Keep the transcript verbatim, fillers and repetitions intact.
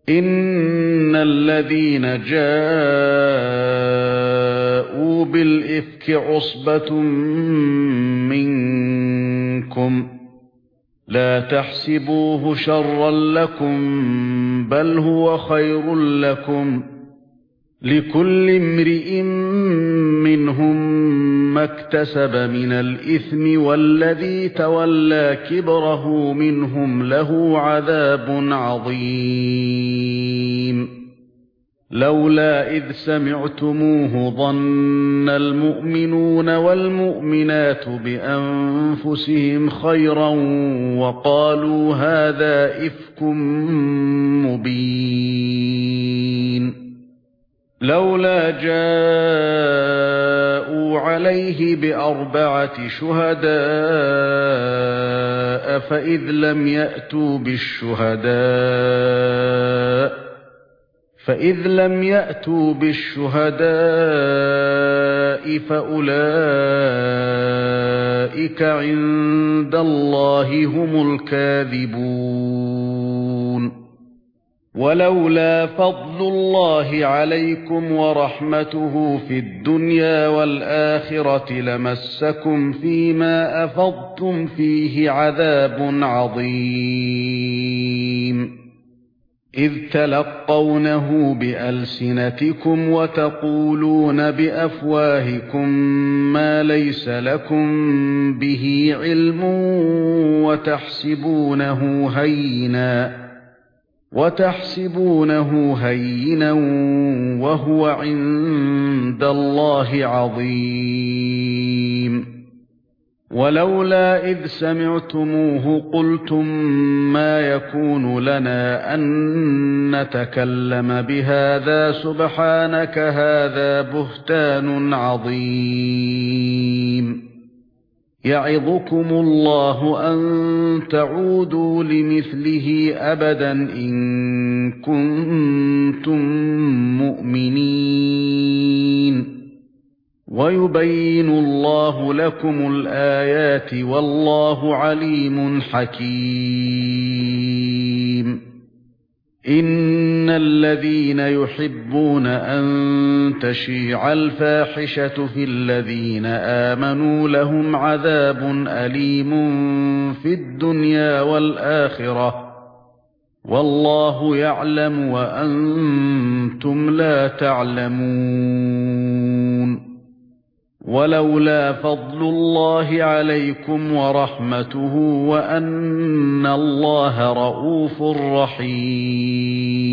إِنَّ الَّذِينَ جَاءُوا بِالْإِفْكِ عُصْبَةٌ مِّنكُمْ لَا تَحْسَبُوهُ شَرًّا لَّكُمْ بَلْ هُوَ خَيْرٌ لَّكُمْ لِكُلِّ امْرِئٍ مِّنْهُم مَّا اكْتَسَبَ مِنَ الْإِثْمِ وَالَّذِي تَوَلَّى كِبْرَهُ مِنْهُمْ لَهُ عَذَابٌ عَظِيمٌ لَوْلَا إِذْ سَمِعْتُمُوهُ ظَنَّ الْمُؤْمِنُونَ وَالْمُؤْمِنَاتُ بِأَنفُسِهِمْ خَيْرًا وَقَالُوا هَذَا إِفْكٌ مُبِينٌ لَوْلَا جَاءُوا عَلَيْهِ بِأَرْبَعَةِ شُهَدَاءَ فَإِذْ لَمْ يَأْتُوا بِالشُّهَدَاءِ فَإِذْ لَمْ يَأْتُوا بِالشُّهَدَاءِ فَأُولَئِكَ عِندَ اللَّهِ هُمُ الْكَاذِبُونَ وَلَوْلَا فَضْلُ اللَّهِ عَلَيْكُمْ وَرَحْمَتُهُ فِي الدُّنْيَا وَالْآخِرَةِ لَمَسَّكُمْ فِيمَا أَفَضْتُمْ فِيهِ عَذَابٌ عَظِيمٌ إِذْ تَلَقَّوْنَهُ بِأَلْسِنَتِكُمْ وَتَقُولُونَ بِأَفْوَاهِكُمْ مَا لَيْسَ لَكُمْ بِهِ عِلْمٌ وَتَحْسَبُونَهُ هَيِّنًا وَتَحْسَبُونَهُ هَيِّنًا وَهُوَ عِندَ اللَّهِ عَظِيمٌ وَلَوْلَا إِذْ سَمِعْتُمُوهُ قُلْتُم مَّا يَكُونُ لَنَا أَن نَّتَكَلَّمَ بِهَذَا سُبْحَانَكَ هَذَا بُهْتَانٌ عَظِيمٌ يَعِظُكُمُ اللَّهُ أَن تَعُودُوا لِمِثْلِهِ أَبَدًا إِن كُنتُم مُّؤْمِنِينَ وَيُبَيِّنُ اللَّهُ لَكُمُ الْآيَاتِ وَاللَّهُ عَلِيمٌ حَكِيمٌ إِنَّ الَّذِينَ يُحِبُّونَ أَن تَشِيعَ الْفَاحِشَةُ فِي الَّذِينَ آمَنُوا لَهُمْ عَذَابٌ أَلِيمٌ فِي الدُّنْيَا وَالْآخِرَةِ وَاللَّهُ يَعْلَمُ وَأَنْتُمْ لَا تَعْلَمُونَ وَلَوْلَا فَضْلُ اللَّهِ عَلَيْكُمْ وَرَحْمَتُهُ وَأَنَّ اللَّهَ رَءُوفٌ رَحِيمٌ